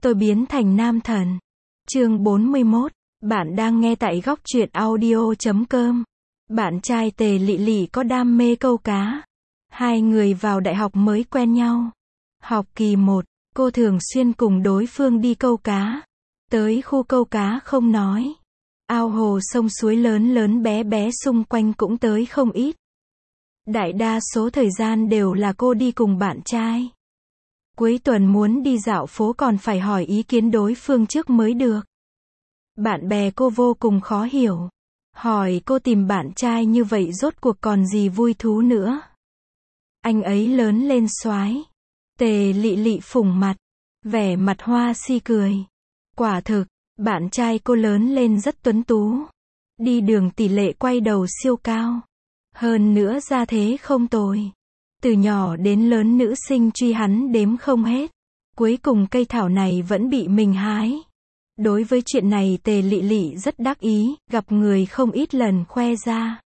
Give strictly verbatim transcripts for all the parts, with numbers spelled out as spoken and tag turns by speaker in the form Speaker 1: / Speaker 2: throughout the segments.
Speaker 1: Tôi biến thành nam thần. Chương bốn mươi mốt. Bạn đang nghe tại góc truyện audio chấm com. Bạn trai Tề Lị Lị có đam mê câu cá. Hai người vào đại học mới quen nhau. Học kỳ một, cô thường xuyên cùng đối phương đi câu cá. Tới khu câu cá không nói. Ao hồ sông suối lớn lớn bé bé xung quanh cũng tới không ít. Đại đa số thời gian đều là cô đi cùng bạn trai. Cuối tuần muốn đi dạo phố còn phải hỏi ý kiến đối phương trước mới được. Bạn bè cô vô cùng khó hiểu. Hỏi cô tìm bạn trai như vậy rốt cuộc còn gì vui thú nữa. Anh ấy lớn lên soái. Tề Lị Lị phủng mặt. Vẻ mặt hoa si cười. Quả thực, bạn trai cô lớn lên rất tuấn tú. Đi đường tỷ lệ quay đầu siêu cao. Hơn nữa gia thế không tồi. Từ nhỏ đến lớn nữ sinh truy hắn đếm không hết. Cuối cùng cây thảo này vẫn bị mình hái. Đối với chuyện này Tề Lị Lị rất đắc ý, gặp người không ít lần khoe ra.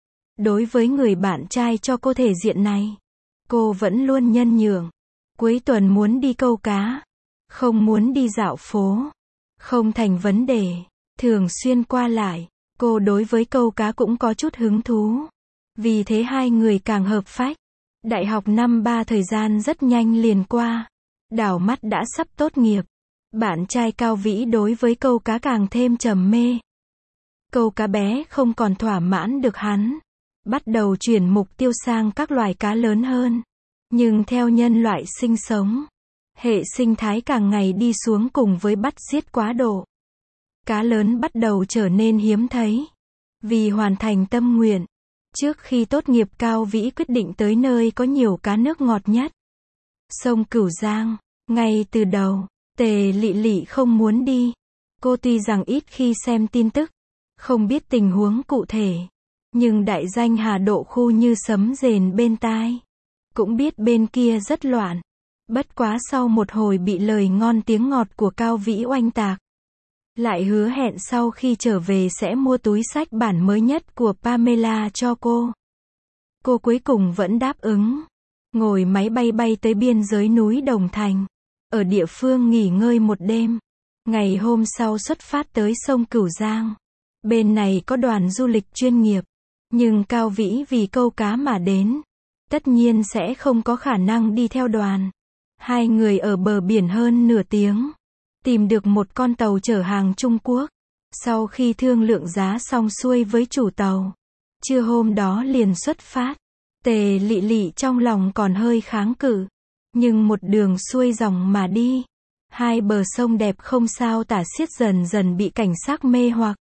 Speaker 1: Đối với người bạn trai cho cô thể diện này, cô vẫn luôn nhân nhượng. Cuối tuần muốn đi câu cá, không muốn đi dạo phố, không thành vấn đề. Thường xuyên qua lại, cô đối với câu cá cũng có chút hứng thú. Vì thế hai người càng hợp phách. Đại học năm ba thời gian rất nhanh liền qua. Đảo mắt đã sắp tốt nghiệp. Bạn trai Cao Vĩ đối với câu cá càng thêm trầm mê. Câu cá bé không còn thỏa mãn được hắn. Bắt đầu chuyển mục tiêu sang các loài cá lớn hơn. Nhưng theo nhân loại sinh sống, hệ sinh thái càng ngày đi xuống cùng với bắt giết quá độ. Cá lớn bắt đầu trở nên hiếm thấy. Vì hoàn thành tâm nguyện, trước khi tốt nghiệp Cao Vĩ quyết định tới nơi có nhiều cá nước ngọt nhất. Sông Cửu Giang. Ngay từ đầu, Tề Lị Lị không muốn đi. Cô tuy rằng ít khi xem tin tức, không biết tình huống cụ thể. Nhưng đại danh Hà Độ khu như sấm rền bên tai. Cũng biết bên kia rất loạn. Bất quá sau một hồi bị lời ngon tiếng ngọt của Cao Vĩ oanh tạc. Lại hứa hẹn sau khi trở về sẽ mua túi xách bản mới nhất của Pamela cho cô. Cô cuối cùng vẫn đáp ứng. Ngồi máy bay bay tới biên giới núi Đồng Thành. Ở địa phương nghỉ ngơi một đêm. Ngày hôm sau xuất phát tới sông Cửu Giang. Bên này có đoàn du lịch chuyên nghiệp. Nhưng Cao Vĩ vì câu cá mà đến. Tất nhiên sẽ không có khả năng đi theo đoàn. Hai người ở bờ biển hơn nửa tiếng. Tìm được một con tàu chở hàng Trung Quốc. Sau khi thương lượng giá xong xuôi với chủ tàu. Trưa hôm đó liền xuất phát. Tề Lị Lị trong lòng còn hơi kháng cự. Nhưng một đường xuôi dòng mà đi. Hai bờ sông đẹp không sao tả xiết dần dần bị cảnh sắc mê hoặc.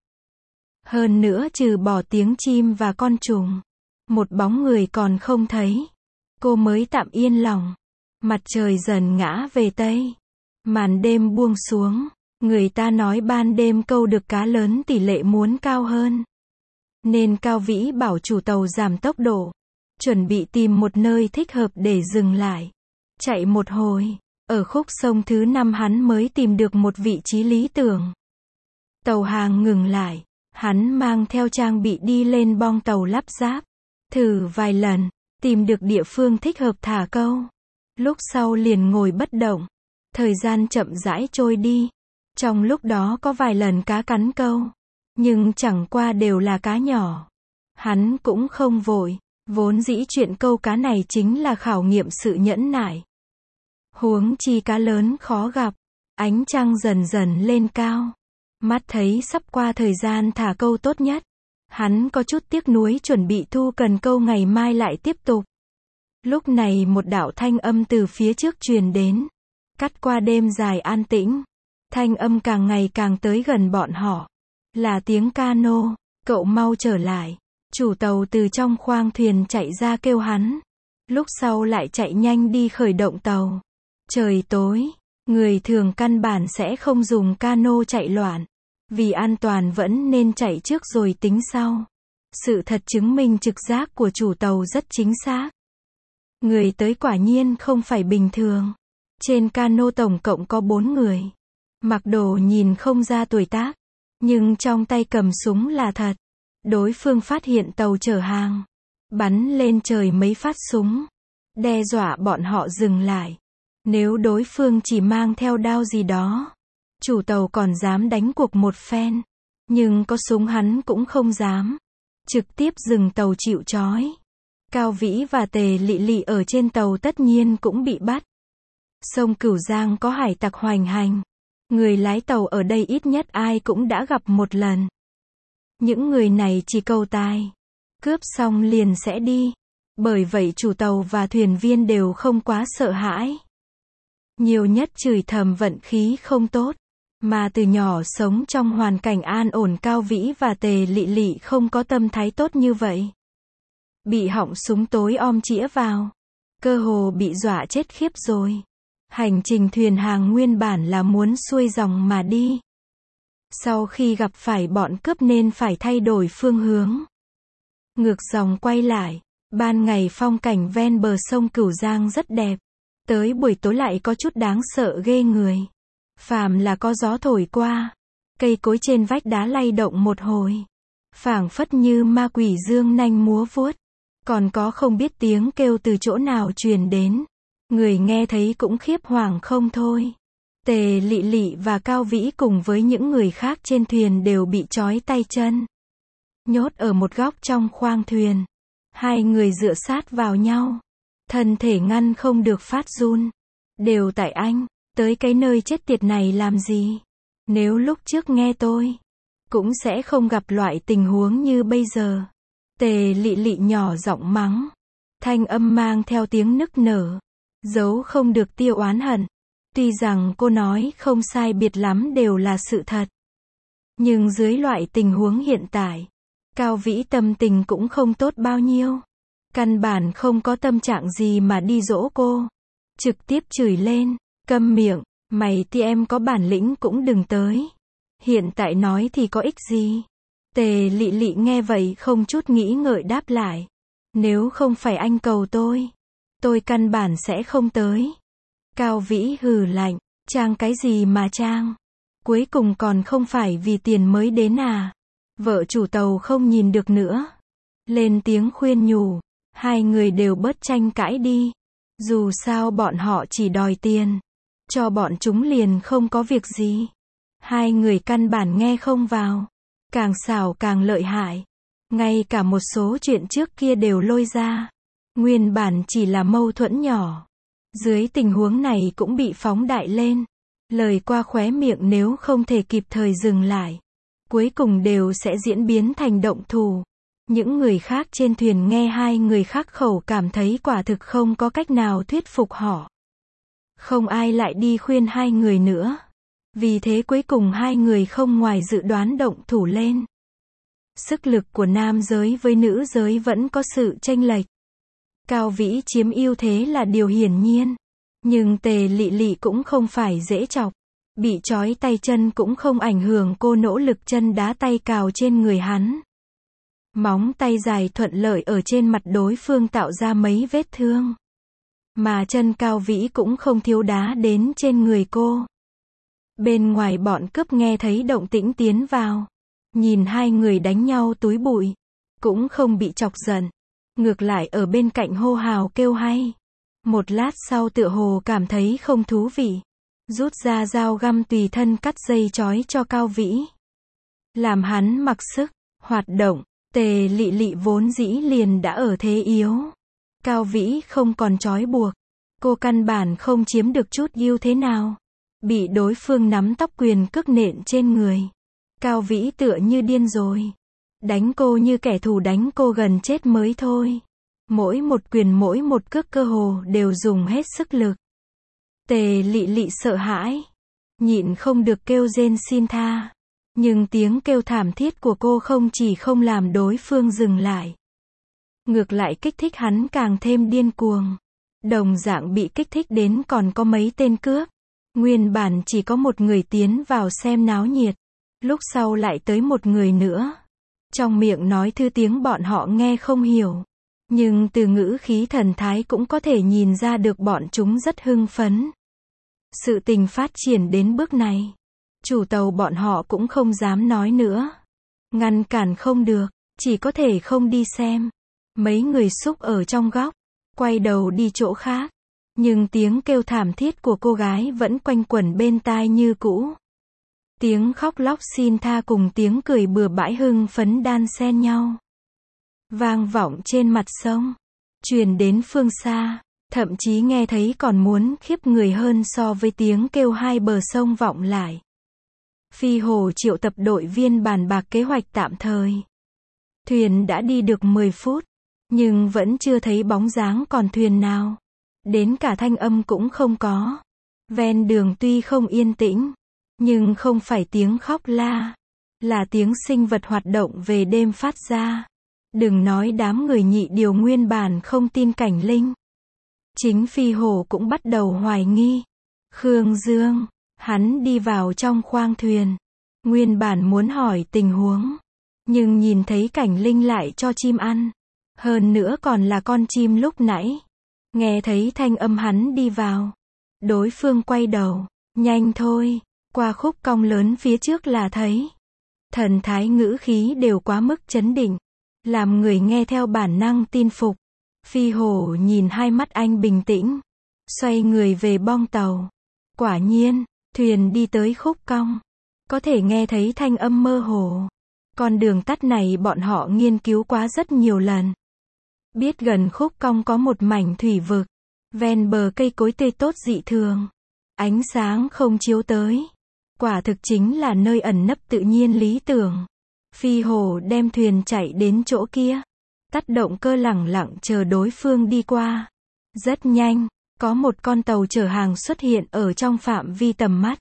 Speaker 1: Hơn nữa trừ bỏ tiếng chim và con trùng. Một bóng người còn không thấy. Cô mới tạm yên lòng. Mặt trời dần ngã về Tây. Màn đêm buông xuống. Người ta nói ban đêm câu được cá lớn tỷ lệ muốn cao hơn. Nên Cao Vĩ bảo chủ tàu giảm tốc độ. Chuẩn bị tìm một nơi thích hợp để dừng lại. Chạy một hồi. Ở khúc sông thứ năm hắn mới tìm được một vị trí lý tưởng. Tàu hàng ngừng lại. Hắn mang theo trang bị đi lên bong tàu lắp ráp. Thử vài lần. Tìm được địa phương thích hợp thả câu. Lúc sau liền ngồi bất động. Thời gian chậm rãi trôi đi. Trong lúc đó có vài lần cá cắn câu. Nhưng chẳng qua đều là cá nhỏ. Hắn cũng không vội. Vốn dĩ chuyện câu cá này chính là khảo nghiệm sự nhẫn nại. Huống chi cá lớn khó gặp. Ánh trăng dần dần lên cao. Mắt thấy sắp qua thời gian thả câu tốt nhất. Hắn có chút tiếc nuối chuẩn bị thu cần câu ngày mai lại tiếp tục. Lúc này một đạo thanh âm từ phía trước truyền đến. Cắt qua đêm dài an tĩnh. Thanh âm càng ngày càng tới gần bọn họ. Là tiếng cano. Cậu mau trở lại. Chủ tàu từ trong khoang thuyền chạy ra kêu hắn. Lúc sau lại chạy nhanh đi khởi động tàu. Trời tối. Người thường căn bản sẽ không dùng cano chạy loạn. Vì an toàn vẫn nên chạy trước rồi tính sau. Sự thật chứng minh trực giác của chủ tàu rất chính xác. Người tới quả nhiên không phải bình thường. Trên cano tổng cộng có bốn người. Mặc đồ nhìn không ra tuổi tác. Nhưng trong tay cầm súng là thật. Đối phương phát hiện tàu chở hàng. Bắn lên trời mấy phát súng. Đe dọa bọn họ dừng lại. Nếu đối phương chỉ mang theo đao gì đó, chủ tàu còn dám đánh cuộc một phen. Nhưng có súng hắn cũng không dám. Trực tiếp dừng tàu chịu trói. Cao Vĩ và Tề Lị Lị ở trên tàu tất nhiên cũng bị bắt. Sông Cửu Giang có hải tặc hoành hành. Người lái tàu ở đây ít nhất ai cũng đã gặp một lần. Những người này chỉ cầu tài. Cướp xong liền sẽ đi. Bởi vậy chủ tàu và thuyền viên đều không quá sợ hãi. Nhiều nhất chửi thầm vận khí không tốt. Mà từ nhỏ sống trong hoàn cảnh an ổn, Cao Vĩ và Tề Lị Lị không có tâm thái tốt như vậy. Bị họng súng tối om chĩa vào. Cơ hồ bị dọa chết khiếp rồi. Hành trình thuyền hàng nguyên bản là muốn xuôi dòng mà đi. Sau khi gặp phải bọn cướp nên phải thay đổi phương hướng. Ngược dòng quay lại. Ban ngày phong cảnh ven bờ sông Cửu Giang rất đẹp. Tới buổi tối lại có chút đáng sợ ghê người. Phàm là có gió thổi qua, cây cối trên vách đá lay động một hồi. Phảng phất như ma quỷ dương nanh múa vuốt. Còn có không biết tiếng kêu từ chỗ nào truyền đến. Người nghe thấy cũng khiếp hoàng không thôi. Tề Lị Lị và Cao Vĩ cùng với những người khác trên thuyền đều bị trói tay chân. Nhốt ở một góc trong khoang thuyền. Hai người dựa sát vào nhau. Thân thể ngăn không được phát run. Đều tại anh. Tới cái nơi chết tiệt này làm gì? Nếu lúc trước nghe tôi, cũng sẽ không gặp loại tình huống như bây giờ. Tề Lị Lị nhỏ giọng mắng. Thanh âm mang theo tiếng nức nở. Giấu không được tia oán hận. Tuy rằng cô nói không sai biệt lắm đều là sự thật. Nhưng dưới loại tình huống hiện tại, Cao Vĩ tâm tình cũng không tốt bao nhiêu. Căn bản không có tâm trạng gì mà đi dỗ cô. Trực tiếp chửi lên. Câm miệng, mày thì em có bản lĩnh cũng đừng tới. Hiện tại nói thì có ích gì? Tề Lị Lị nghe vậy không chút nghĩ ngợi đáp lại. Nếu không phải anh cầu tôi, tôi căn bản sẽ không tới. Cao Vĩ hừ lạnh, trang cái gì mà trang? Cuối cùng còn không phải vì tiền mới đến à? Vợ chủ tàu không nhìn được nữa. Lên tiếng khuyên nhủ, hai người đều bớt tranh cãi đi. Dù sao bọn họ chỉ đòi tiền. Cho bọn chúng liền không có việc gì. Hai người căn bản nghe không vào. Càng xảo càng lợi hại. Ngay cả một số chuyện trước kia đều lôi ra. Nguyên bản chỉ là mâu thuẫn nhỏ. Dưới tình huống này cũng bị phóng đại lên. Lời qua khóe miệng nếu không thể kịp thời dừng lại. Cuối cùng đều sẽ diễn biến thành động thủ. Những người khác trên thuyền nghe hai người khác khẩu cảm thấy quả thực không có cách nào thuyết phục họ. Không ai lại đi khuyên hai người nữa. Vì thế cuối cùng hai người không ngoài dự đoán động thủ lên. Sức lực của nam giới với nữ giới vẫn có sự chênh lệch. Cao Vĩ chiếm ưu thế là điều hiển nhiên. Nhưng Tề Lị Lị cũng không phải dễ chọc. Bị trói tay chân cũng không ảnh hưởng cô nỗ lực chân đá tay cào trên người hắn. Móng tay dài thuận lợi ở trên mặt đối phương tạo ra mấy vết thương. Mà chân Cao Vĩ cũng không thiếu đá đến trên người cô. Bên ngoài bọn cướp nghe thấy động tĩnh tiến vào. Nhìn hai người đánh nhau túi bụi. Cũng không bị chọc giận. Ngược lại ở bên cạnh hô hào kêu hay. Một lát sau tựa hồ cảm thấy không thú vị. Rút ra dao găm tùy thân cắt dây chói cho Cao Vĩ. Làm hắn mặc sức, hoạt động. Tề Lị Lị vốn dĩ liền đã ở thế yếu. Cao Vĩ không còn trói buộc. Cô căn bản không chiếm được chút ưu thế nào. Bị đối phương nắm tóc quyền cước nện trên người. Cao Vĩ tựa như điên rồi. Đánh cô như kẻ thù đánh cô gần chết mới thôi. Mỗi một quyền mỗi một cước cơ hồ đều dùng hết sức lực. Tề Lị Lị sợ hãi. Nhịn không được kêu rên xin tha. Nhưng tiếng kêu thảm thiết của cô không chỉ không làm đối phương dừng lại. Ngược lại kích thích hắn càng thêm điên cuồng. Đồng dạng bị kích thích đến còn có mấy tên cướp. Nguyên bản chỉ có một người tiến vào xem náo nhiệt. Lúc sau lại tới một người nữa. Trong miệng nói thứ tiếng bọn họ nghe không hiểu. Nhưng từ ngữ khí thần thái cũng có thể nhìn ra được bọn chúng rất hưng phấn. Sự tình phát triển đến bước này. Chủ tàu bọn họ cũng không dám nói nữa. Ngăn cản không được, chỉ có thể không đi xem. Mấy người xúc ở trong góc, quay đầu đi chỗ khác. Nhưng tiếng kêu thảm thiết của cô gái vẫn quanh quẩn bên tai như cũ. Tiếng khóc lóc xin tha cùng tiếng cười bừa bãi hưng phấn đan xen nhau. Vang vọng trên mặt sông, truyền đến phương xa, thậm chí nghe thấy còn muốn khiếp người hơn so với tiếng kêu hai bờ sông vọng lại. Phi Hổ triệu tập đội viên bàn bạc kế hoạch tạm thời. Thuyền đã đi được mười phút, nhưng vẫn chưa thấy bóng dáng con thuyền nào. Đến cả thanh âm cũng không có. Ven đường tuy không yên tĩnh, nhưng không phải tiếng khóc la, là tiếng sinh vật hoạt động về đêm phát ra. Đừng nói đám người nhị điều nguyên bản không tin cảnh linh. Chính Phi Hổ cũng bắt đầu hoài nghi. Khương Dương, hắn đi vào trong khoang thuyền. Nguyên bản muốn hỏi tình huống, nhưng nhìn thấy cảnh linh lại cho chim ăn. Hơn nữa còn là con chim lúc nãy. Nghe thấy thanh âm hắn đi vào. Đối phương quay đầu. Nhanh thôi, qua khúc cong lớn phía trước là thấy. Thần thái ngữ khí đều quá mức chấn định. Làm người nghe theo bản năng tin phục. Phi Hổ nhìn hai mắt anh bình tĩnh. Xoay người về bong tàu. Quả nhiên, thuyền đi tới khúc cong. Có thể nghe thấy thanh âm mơ hồ. Con đường tắt này bọn họ nghiên cứu quá rất nhiều lần. Biết gần khúc cong có một mảnh thủy vực. Ven bờ cây cối tươi tốt dị thường. Ánh sáng không chiếu tới. Quả thực chính là nơi ẩn nấp tự nhiên lý tưởng. Phi Hổ đem thuyền chạy đến chỗ kia. Tắt động cơ lẳng lặng chờ đối phương đi qua. Rất nhanh, có một con tàu chở hàng xuất hiện ở trong phạm vi tầm mắt.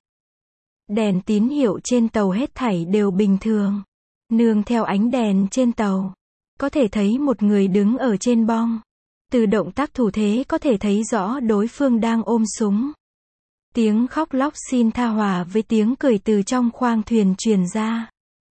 Speaker 1: Đèn tín hiệu trên tàu hết thảy đều bình thường. Nương theo ánh đèn trên tàu, có thể thấy một người đứng ở trên bong. Từ động tác thủ thế có thể thấy rõ đối phương đang ôm súng. Tiếng khóc lóc xin tha hòa với tiếng cười từ trong khoang thuyền truyền ra.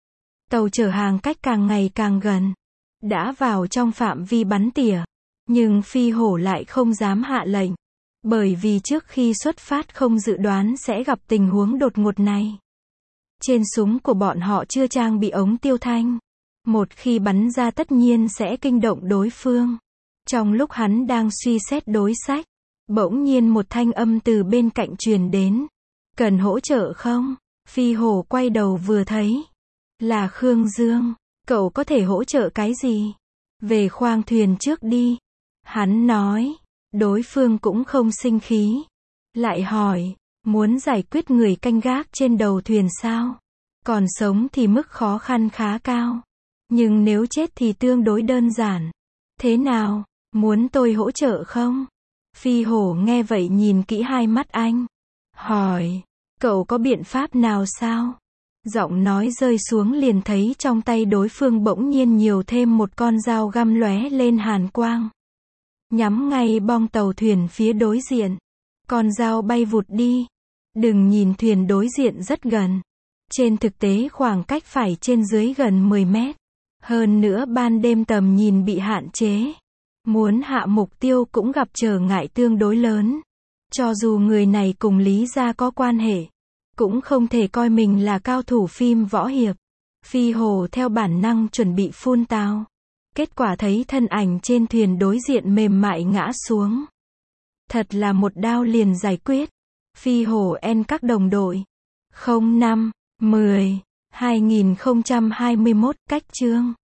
Speaker 1: Tàu chở hàng cách càng ngày càng gần. Đã vào trong phạm vi bắn tỉa. Nhưng Phi Hổ lại không dám hạ lệnh. Bởi vì trước khi xuất phát không dự đoán sẽ gặp tình huống đột ngột này. Trên súng của bọn họ chưa trang bị ống tiêu thanh. Một khi bắn ra tất nhiên sẽ kinh động đối phương. Trong lúc hắn đang suy xét đối sách, bỗng nhiên một thanh âm từ bên cạnh truyền đến. Cần hỗ trợ không? Phi Hổ quay đầu vừa thấy. Là Khương Dương. Cậu có thể hỗ trợ cái gì? Về khoang thuyền trước đi. Hắn nói. Đối phương cũng không sinh khí. Lại hỏi. Muốn giải quyết người canh gác trên đầu thuyền sao? Còn sống thì mức khó khăn khá cao. Nhưng nếu chết thì tương đối đơn giản. Thế nào? Muốn tôi hỗ trợ không? Phi Hổ nghe vậy nhìn kỹ hai mắt anh. Hỏi. Cậu có biện pháp nào sao? Giọng nói rơi xuống liền thấy trong tay đối phương bỗng nhiên nhiều thêm một con dao găm lóe lên hàn quang. Nhắm ngay bong tàu thuyền phía đối diện. Con dao bay vụt đi. Đừng nhìn thuyền đối diện rất gần. Trên thực tế khoảng cách phải trên dưới gần mười mét. Hơn nữa ban đêm tầm nhìn bị hạn chế. Muốn hạ mục tiêu cũng gặp trở ngại tương đối lớn. Cho dù người này cùng Lý gia có quan hệ, cũng không thể coi mình là cao thủ phim võ hiệp. Phi Hổ theo bản năng chuẩn bị phun tao. Kết quả thấy thân ảnh trên thuyền đối diện mềm mại ngã xuống. Thật là một đao liền giải quyết. Phi Hổ en các đồng đội. không năm, mười, hai nghìn không trăm hai mươi mốt, cách chương.